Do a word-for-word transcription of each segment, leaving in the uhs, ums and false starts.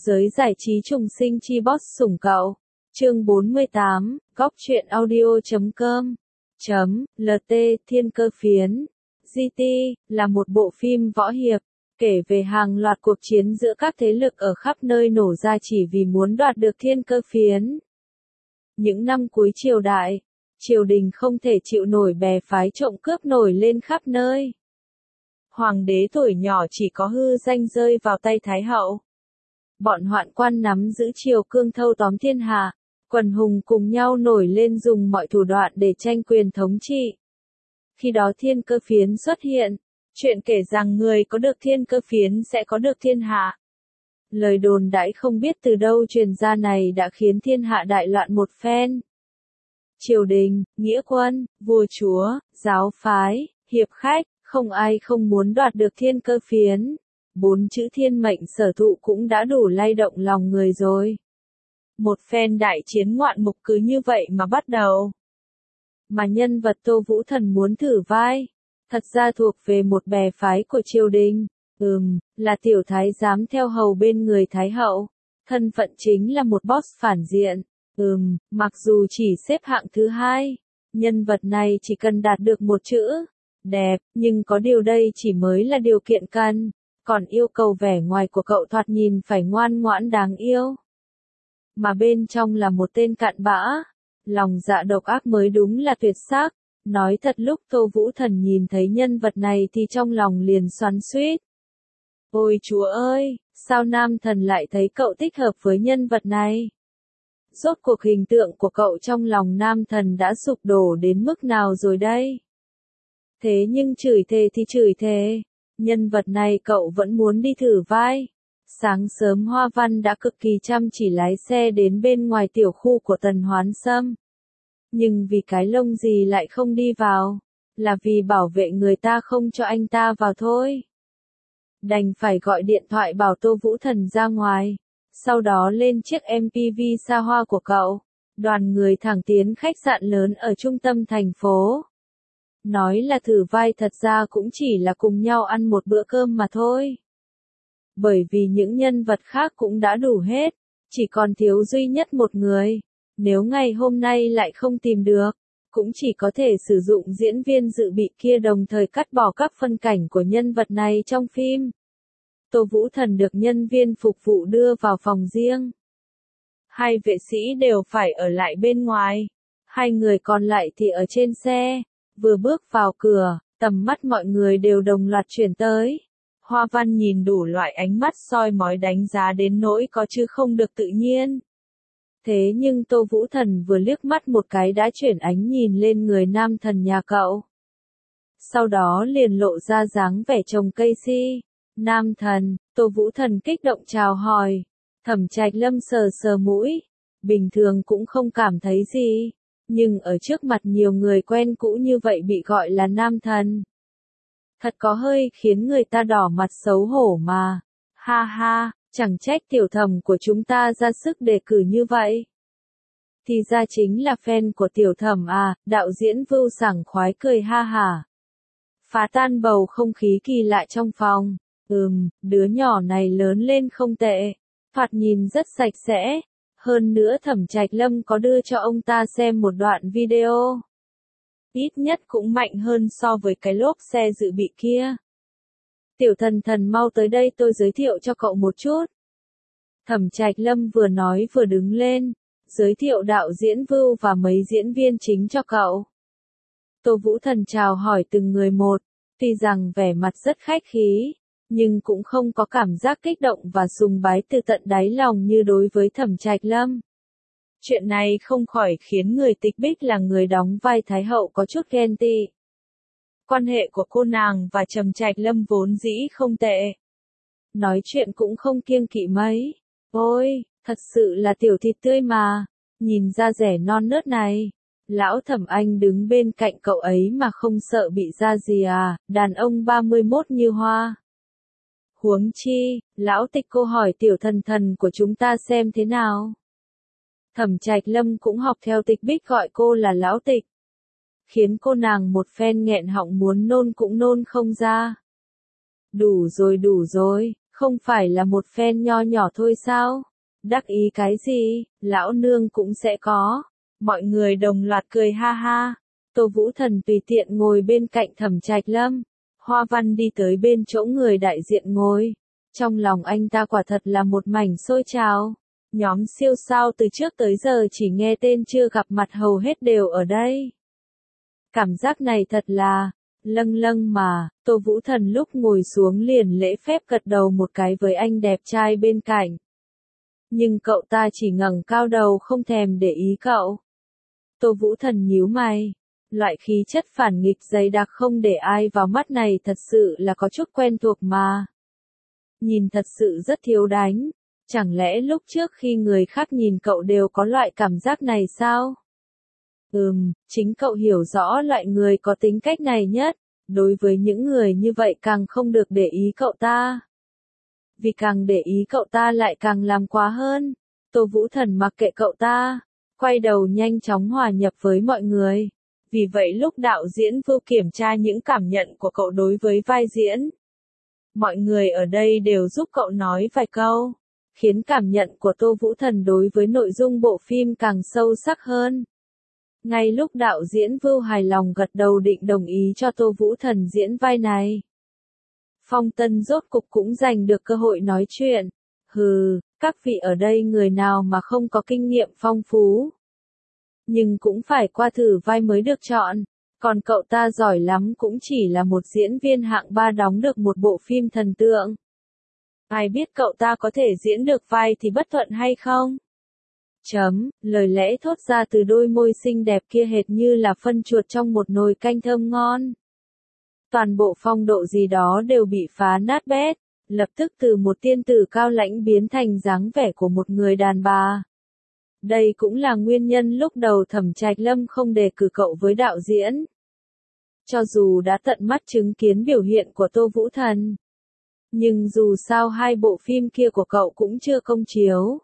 Giới giải trí trùng sinh chi boss sủng cậu. Chương bốn mươi tám, góc truyện audio chấm com. Chấm, lờ tê, Thiên Cơ Phiến. giê tê, là một bộ phim võ hiệp, kể về hàng loạt cuộc chiến giữa các thế lực ở khắp nơi nổ ra chỉ vì muốn đoạt được Thiên Cơ Phiến. Những năm cuối triều đại, triều đình không thể chịu nổi bè phái trộm cướp nổi lên khắp nơi. Hoàng đế tuổi nhỏ chỉ có hư danh rơi vào tay Thái hậu. Bọn hoạn quan nắm giữ triều cương thâu tóm thiên hạ, quần hùng cùng nhau nổi lên dùng mọi thủ đoạn để tranh quyền thống trị. Khi đó Thiên Cơ Phiến xuất hiện, chuyện kể rằng người có được Thiên Cơ Phiến sẽ có được thiên hạ. Lời đồn đãi không biết từ đâu truyền ra này đã khiến thiên hạ đại loạn một phen. Triều đình, nghĩa quân, vua chúa, giáo phái, hiệp khách, không ai không muốn đoạt được Thiên Cơ Phiến. Bốn chữ thiên mệnh sở thụ cũng đã đủ lay động lòng người rồi. Một phen đại chiến ngoạn mục cứ như vậy mà bắt đầu. Mà nhân vật Tô Vũ Thần muốn thử vai, thật ra thuộc về một bè phái của triều đình. Ừm, là tiểu thái giám theo hầu bên người Thái hậu. Thân phận chính là một boss phản diện. Ừm, mặc dù chỉ xếp hạng thứ hai, nhân vật này chỉ cần đạt được một chữ đẹp, nhưng có điều đây chỉ mới là điều kiện cần. Còn yêu cầu vẻ ngoài của cậu thoạt nhìn phải ngoan ngoãn đáng yêu. Mà bên trong là một tên cặn bã, lòng dạ độc ác mới đúng là tuyệt sắc. Nói thật lúc Tô Vũ Thần nhìn thấy nhân vật này thì trong lòng liền xoắn xuýt. Ôi chúa ơi, sao nam thần lại thấy cậu thích hợp với nhân vật này? Rốt cuộc hình tượng của cậu trong lòng nam thần đã sụp đổ đến mức nào rồi đây? Thế nhưng chửi thề thì chửi thề. Nhân vật này cậu vẫn muốn đi thử vai. Sáng sớm Hoa Văn đã cực kỳ chăm chỉ lái xe đến bên ngoài tiểu khu của Tần Hoán Sâm. Nhưng vì cái lông gì lại không đi vào? Là vì bảo vệ người ta không cho anh ta vào thôi. Đành phải gọi điện thoại bảo Tô Vũ Thần ra ngoài. Sau đó lên chiếc em pê vê xa hoa của cậu. Đoàn người thẳng tiến khách sạn lớn ở trung tâm thành phố. Nói là thử vai thật ra cũng chỉ là cùng nhau ăn một bữa cơm mà thôi. Bởi vì những nhân vật khác cũng đã đủ hết, chỉ còn thiếu duy nhất một người. Nếu ngày hôm nay lại không tìm được, cũng chỉ có thể sử dụng diễn viên dự bị kia đồng thời cắt bỏ các phân cảnh của nhân vật này trong phim. Tô Vũ Thần được nhân viên phục vụ đưa vào phòng riêng. Hai vệ sĩ đều phải ở lại bên ngoài. Hai người còn lại thì ở trên xe. Vừa bước vào cửa, tầm mắt mọi người đều đồng loạt chuyển tới. Hoa Văn nhìn đủ loại ánh mắt soi mói đánh giá đến nỗi có chứ không được tự nhiên. Thế nhưng Tô Vũ Thần vừa liếc mắt một cái đã chuyển ánh nhìn lên người nam thần nhà cậu. Sau đó liền lộ ra dáng vẻ trồng cây si. Nam thần, Tô Vũ Thần kích động chào hỏi. Thẩm Trạch Lâm sờ sờ mũi. Bình thường cũng không cảm thấy gì. Nhưng ở trước mặt nhiều người quen cũ như vậy bị gọi là nam thần. Thật có hơi khiến người ta đỏ mặt xấu hổ mà. Ha ha, chẳng trách tiểu thẩm của chúng ta ra sức đề cử như vậy. Thì ra chính là fan của tiểu thẩm à, đạo diễn Vưu sảng khoái cười ha hả. Phá tan bầu không khí kỳ lạ trong phòng. Ừm, đứa nhỏ này lớn lên không tệ. Thoạt nhìn rất sạch sẽ. Hơn nữa Thẩm Trạch Lâm có đưa cho ông ta xem một đoạn video. Ít nhất cũng mạnh hơn so với cái lốp xe dự bị kia. Tiểu thần thần mau tới đây tôi giới thiệu cho cậu một chút. Thẩm Trạch Lâm vừa nói vừa đứng lên, giới thiệu đạo diễn Vưu và mấy diễn viên chính cho cậu. Tô Vũ Thần chào hỏi từng người một, tuy rằng vẻ mặt rất khách khí. Nhưng cũng không có cảm giác kích động và sùng bái từ tận đáy lòng như đối với Thẩm Trạch Lâm. Chuyện này không khỏi khiến người Tịch Bích là người đóng vai Thái hậu có chút ghen tị. Quan hệ của cô nàng và Thẩm Trạch Lâm vốn dĩ không tệ. Nói chuyện cũng không kiêng kỵ mấy. Ôi, thật sự là tiểu thịt tươi mà. Nhìn da rẻ non nớt này. Lão Thẩm Anh đứng bên cạnh cậu ấy mà không sợ bị da gì à, đàn ông ba mươi mốt như hoa. Huống chi, lão Tịch cô hỏi tiểu thần thần của chúng ta xem thế nào. Thẩm Trạch Lâm cũng học theo Tịch Bích gọi cô là lão Tịch. Khiến cô nàng một phen nghẹn họng muốn nôn cũng nôn không ra. Đủ rồi đủ rồi, Không phải là một fan nho nhỏ thôi sao? Đắc ý cái gì, lão nương cũng sẽ có. Mọi người đồng loạt cười ha ha. Tô Vũ Thần tùy tiện ngồi bên cạnh Thẩm Trạch Lâm. Hoa Văn đi tới bên chỗ người đại diện ngồi. Trong lòng anh ta quả thật là một mảnh sôi trào. Nhóm siêu sao từ trước tới giờ chỉ nghe tên chưa gặp mặt hầu hết đều ở đây. Cảm giác này thật là lâng lâng mà. Tô Vũ Thần lúc ngồi xuống liền lễ phép gật đầu một cái với anh đẹp trai bên cạnh. Nhưng cậu ta chỉ ngẩng cao đầu không thèm để ý cậu. Tô Vũ Thần nhíu mày. Loại khí chất phản nghịch dày đặc không để ai vào mắt này thật sự là có chút quen thuộc mà. Nhìn thật sự rất thiếu đánh. Chẳng lẽ lúc trước khi người khác nhìn cậu đều có loại cảm giác này sao? Ừm, chính cậu hiểu rõ loại người có tính cách này nhất. Đối với những người như vậy càng không được để ý cậu ta. Vì càng để ý cậu ta lại càng làm quá hơn. Tô Vũ Thần mặc kệ cậu ta. Quay đầu nhanh chóng hòa nhập với mọi người. Vì vậy lúc đạo diễn Vưu kiểm tra những cảm nhận của cậu đối với vai diễn. Mọi người ở đây đều giúp cậu nói vài câu. Khiến cảm nhận của Tô Vũ Thần đối với nội dung bộ phim càng sâu sắc hơn. Ngay lúc đạo diễn Vưu hài lòng gật đầu định đồng ý cho Tô Vũ Thần diễn vai này. Phong Tân rốt cục cũng giành được cơ hội nói chuyện. Hừ, các vị ở đây người nào mà không có kinh nghiệm phong phú. Nhưng cũng phải qua thử vai mới được chọn. Còn cậu ta giỏi lắm cũng chỉ là một diễn viên hạng ba đóng được một bộ phim thần tượng. Ai biết cậu ta có thể diễn được vai thì bất thuận hay không? Chấm, lời lẽ thốt ra từ đôi môi xinh đẹp kia hệt như là phân chuột trong một nồi canh thơm ngon. Toàn bộ phong độ gì đó đều bị phá nát bét, lập tức từ một tiên tử cao lãnh biến thành dáng vẻ của một người đàn bà. Đây cũng là nguyên nhân lúc đầu Thẩm Trạch Lâm không đề cử cậu với đạo diễn. Cho dù đã tận mắt chứng kiến biểu hiện của Tô Vũ Thần. Nhưng dù sao hai bộ phim kia của cậu cũng chưa công chiếu.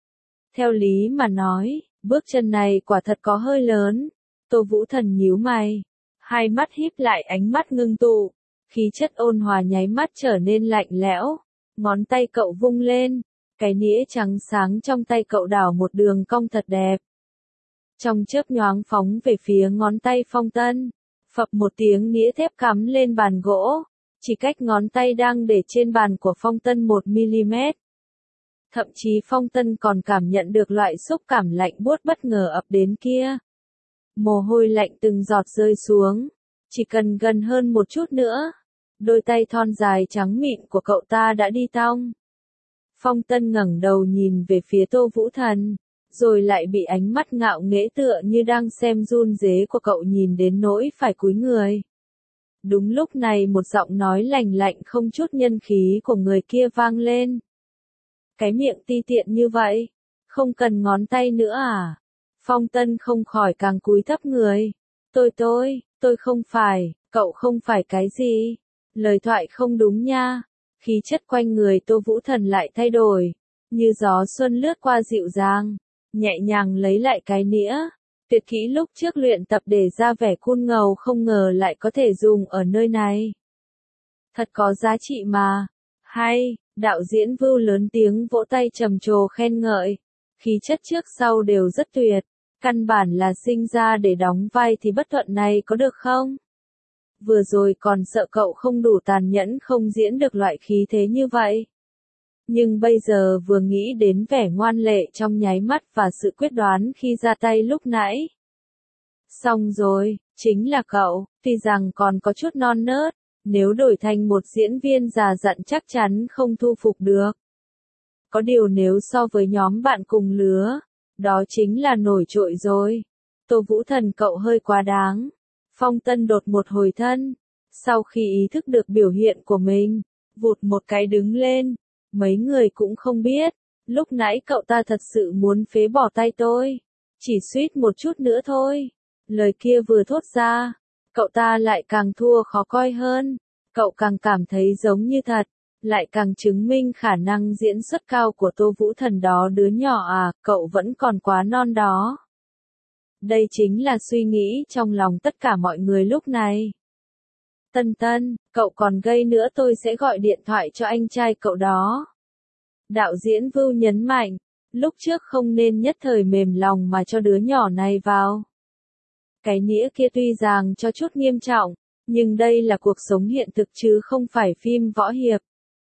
Theo lý mà nói, bước chân này quả thật có hơi lớn. Tô Vũ Thần nhíu mày. Hai mắt híp lại ánh mắt ngưng tụ. Khí chất ôn hòa nháy mắt trở nên lạnh lẽo. Ngón tay cậu vung lên. Cái nĩa trắng sáng trong tay cậu đảo một đường cong thật đẹp. Trong chớp nhoáng phóng về phía ngón tay Phong Tân. Phập một tiếng nĩa thép cắm lên bàn gỗ. Chỉ cách ngón tay đang để trên bàn của Phong Tân một mi-li-mét. Thậm chí Phong Tân còn cảm nhận được loại xúc cảm lạnh buốt bất ngờ ập đến kia. Mồ hôi lạnh từng giọt rơi xuống. Chỉ cần gần hơn một chút nữa. Đôi tay thon dài trắng mịn của cậu ta đã đi tong. Phong Tân ngẩng đầu nhìn về phía Tô Vũ Thần. Rồi lại bị ánh mắt ngạo nghễ tựa như đang xem run rế của cậu nhìn đến nỗi phải cúi người. Đúng lúc này một giọng nói lành lạnh không chút nhân khí của người kia vang lên. Cái miệng ti tiện như vậy, không cần ngón tay nữa à? Phong Tân không khỏi càng cúi thấp người. Tôi tôi, tôi không phải, cậu không phải cái gì? Lời thoại không đúng nha. Khí chất quanh người Tô Vũ Thần lại thay đổi. Như gió xuân lướt qua dịu dàng. Nhẹ nhàng lấy lại cái nĩa. Tuyệt kỹ lúc trước luyện tập để ra vẻ cool ngầu không ngờ lại có thể dùng ở nơi này. Thật có giá trị mà. Hay, đạo diễn Vưu lớn tiếng vỗ tay trầm trồ khen ngợi. Khí chất trước sau đều rất tuyệt. Căn bản là sinh ra để đóng vai thì bất thuận này có được không? Vừa rồi còn sợ cậu không đủ tàn nhẫn không diễn được loại khí thế như vậy. Nhưng bây giờ vừa nghĩ đến vẻ ngoan lệ trong nháy mắt và sự quyết đoán khi ra tay lúc nãy. Xong rồi, chính là cậu, tuy rằng còn có chút non nớt, nếu đổi thành một diễn viên già dặn chắc chắn không thu phục được. Có điều nếu so với nhóm bạn cùng lứa, đó chính là nổi trội rồi. Tô Vũ Thần cậu hơi quá đáng. Phong Tân đột một hồi thân. Sau khi ý thức được biểu hiện của mình, vụt một cái đứng lên. Mấy người cũng không biết, lúc nãy cậu ta thật sự muốn phế bỏ tay tôi. Chỉ suýt một chút nữa thôi. Lời kia vừa thốt ra, cậu ta lại càng thua khó coi hơn. Cậu càng cảm thấy giống như thật, lại càng chứng minh khả năng diễn xuất cao của Tô Vũ Thần đó. Đứa nhỏ à, cậu vẫn còn quá non đó. Đây chính là suy nghĩ trong lòng tất cả mọi người lúc này. Tân Tân, cậu còn gây nữa tôi sẽ gọi điện thoại cho anh trai cậu đó. Đạo diễn Vưu nhấn mạnh, lúc trước không nên nhất thời mềm lòng mà cho đứa nhỏ này vào. Cái nghĩa kia tuy rằng cho chút nghiêm trọng, nhưng đây là cuộc sống hiện thực chứ không phải phim võ hiệp.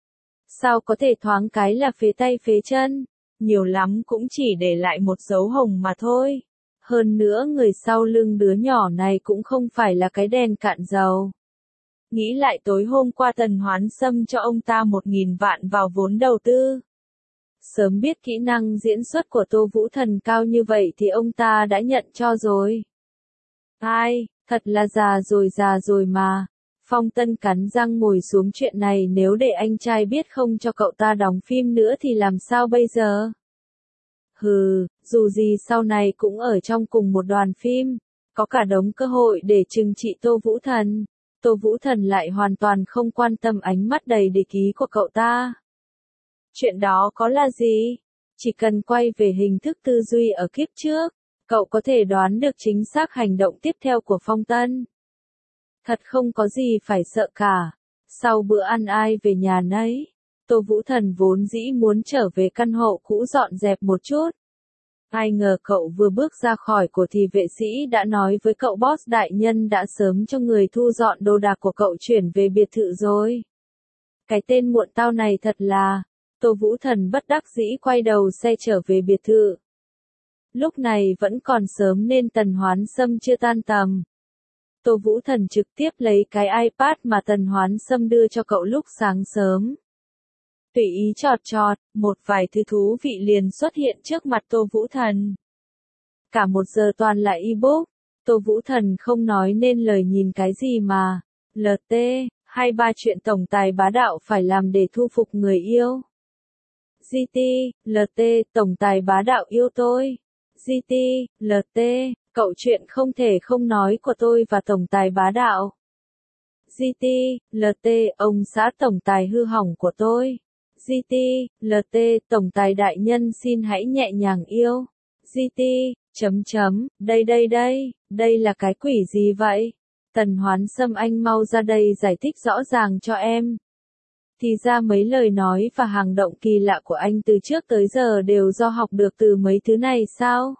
Sao có thể thoáng cái là phế tay phế chân, nhiều lắm cũng chỉ để lại một dấu hồng mà thôi. Hơn nữa người sau lưng đứa nhỏ này cũng không phải là cái đèn cạn dầu. Nghĩ lại tối hôm qua Tần Hoán Sâm cho ông ta một nghìn vạn vào vốn đầu tư. Sớm biết kỹ năng diễn xuất của Tô Vũ Thần cao như vậy thì ông ta đã nhận cho rồi. Ai, thật là già rồi già rồi mà. Phong Tân cắn răng ngồi xuống, chuyện này nếu để anh trai biết không cho cậu ta đóng phim nữa thì làm sao bây giờ? Hừ, dù gì sau này cũng ở trong cùng một đoàn phim, có cả đống cơ hội để trừng trị Tô Vũ Thần. Tô Vũ Thần lại hoàn toàn không quan tâm ánh mắt đầy địch ý của cậu ta. Chuyện đó có là gì? Chỉ cần quay về hình thức tư duy ở kiếp trước, cậu có thể đoán được chính xác hành động tiếp theo của Phong Tân. Thật không có gì phải sợ cả. Sau bữa ăn ai về nhà nấy, Tô Vũ Thần vốn dĩ muốn trở về căn hộ cũ dọn dẹp một chút. Ai ngờ cậu vừa bước ra khỏi cửa thì vệ sĩ đã nói với cậu boss đại nhân đã sớm cho người thu dọn đồ đạc của cậu chuyển về biệt thự rồi. Cái tên muộn tao này thật là... Tô Vũ Thần bất đắc dĩ quay đầu xe trở về biệt thự. Lúc này vẫn còn sớm nên Tần Hoán Sâm chưa tan tầm. Tô Vũ Thần trực tiếp lấy cái iPad mà Tần Hoán Sâm đưa cho cậu lúc sáng sớm. Tùy ý chọt chọt, một vài thứ thú vị liền xuất hiện trước mặt Tô Vũ Thần. Cả một giờ toàn là ebook, Tô Vũ Thần không nói nên lời nhìn cái gì mà. lờ tê, hai ba chuyện tổng tài bá đạo phải làm để thu phục người yêu. giê tê, lờ tê, tổng tài bá đạo yêu tôi. giê tê, lờ tê, cậu chuyện không thể không nói của tôi và tổng tài bá đạo. giê tê, lờ tê, ông xã tổng tài hư hỏng của tôi. giê tê, lờ tê, tổng tài đại nhân xin hãy nhẹ nhàng yêu. giê tê, chấm chấm, đây đây đây, đây là cái quỷ gì vậy? Tần Hoán Sâm anh mau ra đây giải thích rõ ràng cho em. Thì ra mấy lời nói và hành động kỳ lạ của anh từ trước tới giờ đều do học được từ mấy thứ này sao?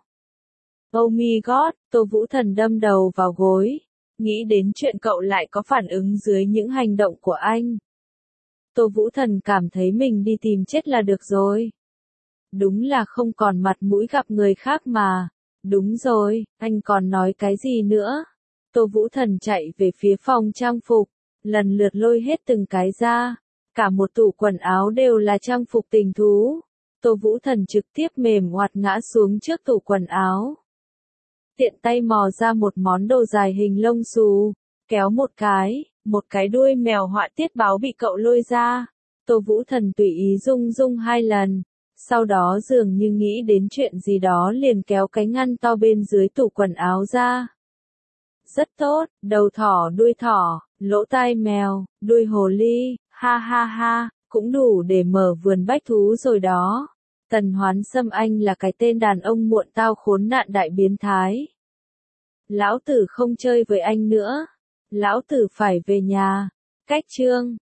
Oh my god, Tô Vũ Thần đâm đầu vào gối, nghĩ đến chuyện cậu lại có phản ứng dưới những hành động của anh. Tô Vũ Thần cảm thấy mình đi tìm chết là được rồi. Đúng là không còn mặt mũi gặp người khác mà. Đúng rồi, anh còn nói cái gì nữa? Tô Vũ Thần chạy về phía phòng trang phục, lần lượt lôi hết từng cái ra. Cả một tủ quần áo đều là trang phục tình thú. Tô Vũ Thần trực tiếp mềm oặt ngã xuống trước tủ quần áo. Tiện tay mò ra một món đồ dài hình lông xù, kéo một cái, một cái đuôi mèo họa tiết báo bị cậu lôi ra. Tô Vũ Thần tùy ý rung rung hai lần, sau đó dường như nghĩ đến chuyện gì đó liền kéo cái ngăn to bên dưới tủ quần áo ra. Rất tốt, đầu thỏ, đuôi thỏ, lỗ tai mèo, đuôi hồ ly, ha ha ha, cũng đủ để mở vườn bách thú rồi đó. Tần Hoán Sâm anh là cái tên đàn ông muộn tao khốn nạn đại biến thái. Lão tử không chơi với anh nữa. Lão tử phải về nhà. Cách chương